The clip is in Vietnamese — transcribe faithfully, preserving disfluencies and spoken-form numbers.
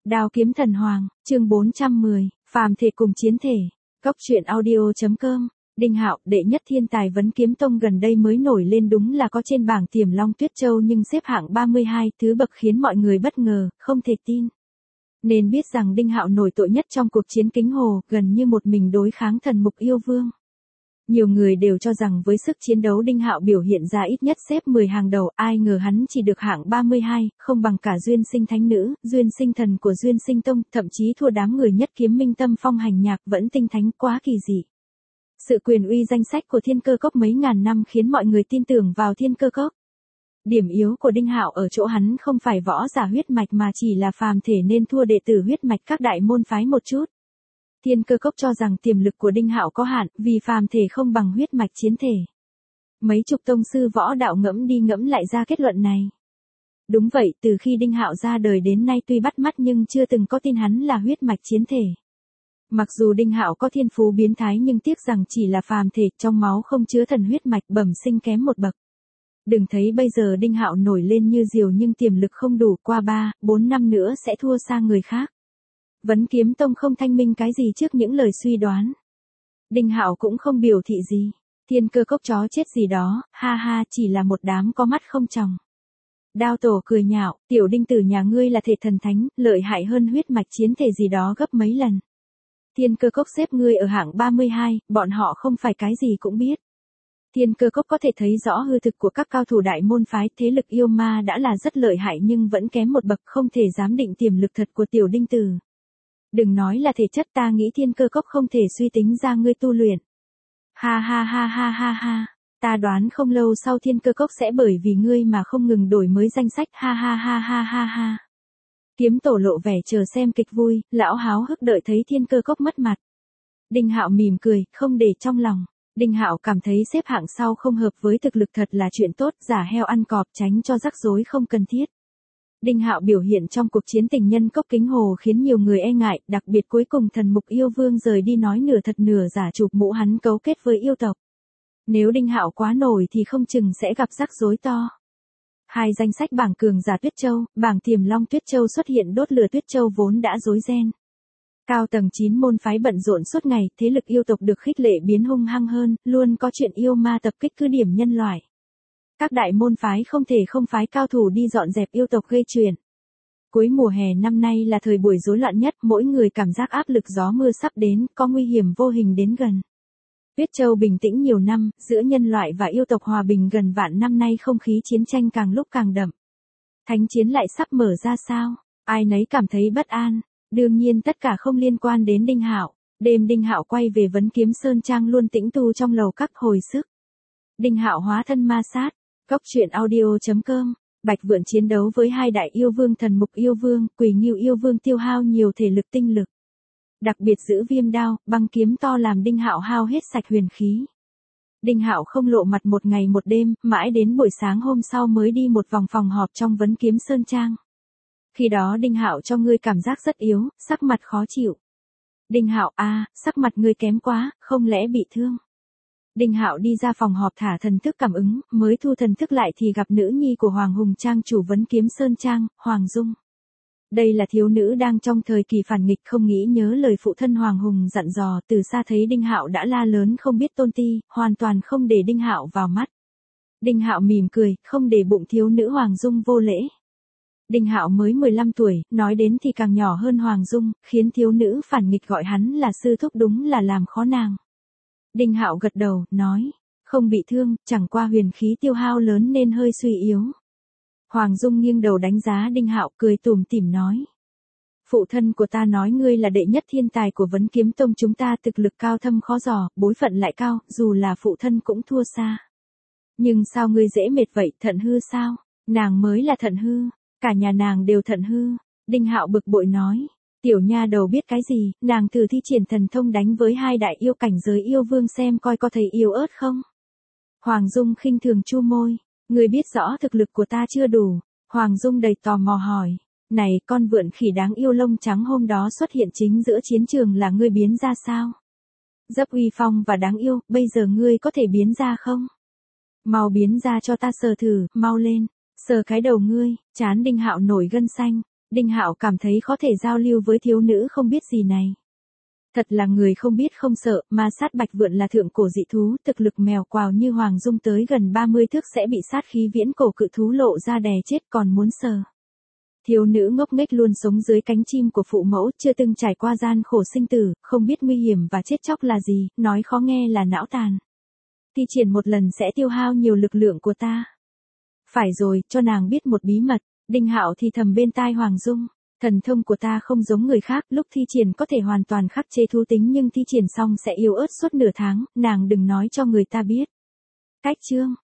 Đao kiếm thần hoàng, chương bốn trăm mười, phàm thể cùng chiến thể. Cốc truyện audio.com. Đinh Hạo, đệ nhất thiên tài vấn kiếm tông gần đây mới nổi lên, đúng là có trên bảng Tiềm Long Tuyết Châu, nhưng xếp hạng ba mươi hai, thứ bậc khiến mọi người bất ngờ, không thể tin. Nên biết rằng Đinh Hạo nổi trội nhất trong cuộc chiến Kính Hồ, gần như một mình đối kháng thần mục yêu vương. Nhiều người đều cho rằng với sức chiến đấu Đinh Hạo biểu hiện ra ít nhất xếp mười hàng đầu, ai ngờ hắn chỉ được hạng ba mươi hai, không bằng cả Duyên Sinh Thánh Nữ, Duyên Sinh Thần của Duyên Sinh Tông, thậm chí thua đám người Nhất Kiếm Minh Tâm Phong Hành Nhạc vẫn tinh thánh, quá kỳ dị. Sự quyền uy danh sách của Thiên Cơ Cốc mấy ngàn năm khiến mọi người tin tưởng vào Thiên Cơ Cốc. Điểm yếu của Đinh Hạo ở chỗ hắn không phải võ giả huyết mạch mà chỉ là phàm thể nên thua đệ tử huyết mạch các đại môn phái một chút. Thiên Cơ Cốc cho rằng tiềm lực của Đinh Hạo có hạn, vì phàm thể không bằng huyết mạch chiến thể. Mấy chục tông sư võ đạo ngẫm đi ngẫm lại ra kết luận này. Đúng vậy, từ khi Đinh Hạo ra đời đến nay tuy bắt mắt nhưng chưa từng có tin hắn là huyết mạch chiến thể. Mặc dù Đinh Hạo có thiên phú biến thái nhưng tiếc rằng chỉ là phàm thể, trong máu không chứa thần huyết mạch, bẩm sinh kém một bậc. Đừng thấy bây giờ Đinh Hạo nổi lên như diều nhưng tiềm lực không đủ, qua ba, bốn năm nữa sẽ thua sang người khác. Vấn Kiếm Tông không thanh minh cái gì trước những lời suy đoán. Đinh Hạo cũng không biểu thị gì. Thiên Cơ Cốc chó chết gì đó, ha ha, chỉ là một đám có mắt không tròng. Đao Tổ cười nhạo, tiểu Đinh tử nhà ngươi là thể thần thánh, lợi hại hơn huyết mạch chiến thể gì đó gấp mấy lần. Thiên Cơ Cốc xếp ngươi ở hạng ba mươi hai, bọn họ không phải cái gì cũng biết. Thiên Cơ Cốc có thể thấy rõ hư thực của các cao thủ đại môn phái, thế lực yêu ma đã là rất lợi hại nhưng vẫn kém một bậc, không thể giám định tiềm lực thật của tiểu Đinh tử. Đừng nói là thể chất, ta nghĩ Thiên Cơ Cốc không thể suy tính ra ngươi tu luyện. Ha ha ha ha ha ha, ta đoán không lâu sau Thiên Cơ Cốc sẽ bởi vì ngươi mà không ngừng đổi mới danh sách, ha ha ha ha ha ha. Kiếm Tổ lộ vẻ chờ xem kịch vui, lão háo hức đợi thấy Thiên Cơ Cốc mất mặt. Đinh Hạo mỉm cười, không để trong lòng. Đinh Hạo cảm thấy xếp hạng sau không hợp với thực lực thật là chuyện tốt, giả heo ăn cọp, tránh cho rắc rối không cần thiết. Đinh Hạo biểu hiện trong cuộc chiến tình nhân cốc Kính Hồ khiến nhiều người e ngại, đặc biệt cuối cùng thần mục yêu vương rời đi nói nửa thật nửa giả chụp mũ hắn cấu kết với yêu tộc. Nếu Đinh Hạo quá nổi thì không chừng sẽ gặp rắc rối to. Hai danh sách bảng cường giả Tuyết Châu, bảng Tiềm Long Tuyết Châu xuất hiện, đốt lửa Tuyết Châu vốn đã rối ren. Cao tầng chín môn phái bận rộn suốt ngày, thế lực yêu tộc được khích lệ biến hung hăng hơn, luôn có chuyện yêu ma tập kích cứ điểm nhân loại. Các đại môn phái không thể không phái cao thủ đi dọn dẹp yêu tộc gây chuyện. Cuối mùa hè năm nay là thời buổi rối loạn nhất, mỗi người cảm giác áp lực gió mưa sắp đến, có nguy hiểm vô hình đến gần. Tuyết Châu bình tĩnh nhiều năm, giữa nhân loại và yêu tộc hòa bình gần vạn năm nay không khí chiến tranh càng lúc càng đậm. Thánh chiến lại sắp mở ra sao? Ai nấy cảm thấy bất an. Đương nhiên tất cả không liên quan đến Đinh Hạo. Đêm Đinh Hạo quay về Vấn Kiếm Sơn Trang luôn tĩnh tu trong lầu các hồi sức. Đinh Hạo hóa thân ma sát. Cốc truyện audio.com. Bạch Vượn chiến đấu với hai đại yêu vương thần mục yêu vương, Quỳ Ngưu yêu vương tiêu hao nhiều thể lực tinh lực. Đặc biệt giữ viêm đao, băng kiếm to làm Đinh Hạo hao hết sạch huyền khí. Đinh Hạo không lộ mặt một ngày một đêm, mãi đến buổi sáng hôm sau mới đi một vòng phòng họp trong Vấn Kiếm Sơn Trang. Khi đó Đinh Hạo cho ngươi cảm giác rất yếu, sắc mặt khó chịu. Đinh Hạo, a, à, sắc mặt ngươi kém quá, không lẽ bị thương? Đinh Hạo đi ra phòng họp thả thần thức cảm ứng, mới thu thần thức lại thì gặp nữ nhi của Hoàng Hùng Trang chủ Vấn Kiếm Sơn Trang, Hoàng Dung. Đây là thiếu nữ đang trong thời kỳ phản nghịch, không nghĩ nhớ lời phụ thân Hoàng Hùng dặn dò, từ xa thấy Đinh Hạo đã la lớn không biết tôn ti, hoàn toàn không để Đinh Hạo vào mắt. Đinh Hạo mỉm cười, không để bụng thiếu nữ Hoàng Dung vô lễ. Đinh Hạo mới mười lăm tuổi, nói đến thì càng nhỏ hơn Hoàng Dung, khiến thiếu nữ phản nghịch gọi hắn là sư thúc, đúng là làm khó nàng. Đinh Hạo gật đầu, nói, không bị thương, chẳng qua huyền khí tiêu hao lớn nên hơi suy yếu. Hoàng Dung nghiêng đầu đánh giá Đinh Hạo, cười tủm tỉm nói. Phụ thân của ta nói ngươi là đệ nhất thiên tài của Vấn Kiếm Tông chúng ta, thực lực cao thâm khó dò, bối phận lại cao, dù là phụ thân cũng thua xa. Nhưng sao ngươi dễ mệt vậy, thận hư sao? Nàng mới là thận hư, cả nhà nàng đều thận hư. Đinh Hạo bực bội nói. Tiểu nha đầu biết cái gì, nàng thử thi triển thần thông đánh với hai đại yêu cảnh giới yêu vương xem coi có thấy yếu ớt không? Hoàng Dung khinh thường chu môi. Ngươi biết rõ thực lực của ta chưa đủ. Hoàng Dung đầy tò mò hỏi. Này, con vượn khỉ đáng yêu lông trắng hôm đó xuất hiện chính giữa chiến trường là ngươi biến ra sao? Rất uy phong và đáng yêu, bây giờ ngươi có thể biến ra không? Mau biến ra cho ta sờ thử, mau lên. Sờ cái đầu ngươi, trán Đinh Hạo nổi gân xanh. Đinh Hạo cảm thấy có thể giao lưu với thiếu nữ không biết gì này. Thật là người không biết không sợ, ma sát bạch vượn là thượng cổ dị thú, thực lực mèo quào như Hoàng Dung tới gần ba mươi thước sẽ bị sát khí viễn cổ cự thú lộ ra đè chết còn muốn sờ. Thiếu nữ ngốc nghếch luôn sống dưới cánh chim của phụ mẫu, chưa từng trải qua gian khổ sinh tử, không biết nguy hiểm và chết chóc là gì, nói khó nghe là não tàn. Thi triển một lần sẽ tiêu hao nhiều lực lượng của ta. Phải rồi, cho nàng biết một bí mật, Đinh Hạo thì thầm bên tai Hoàng Dung. Thần thông của ta không giống người khác, lúc thi triển có thể hoàn toàn khắc chế thú tính nhưng thi triển xong sẽ yếu ớt suốt nửa tháng, nàng đừng nói cho người ta biết. Cách chương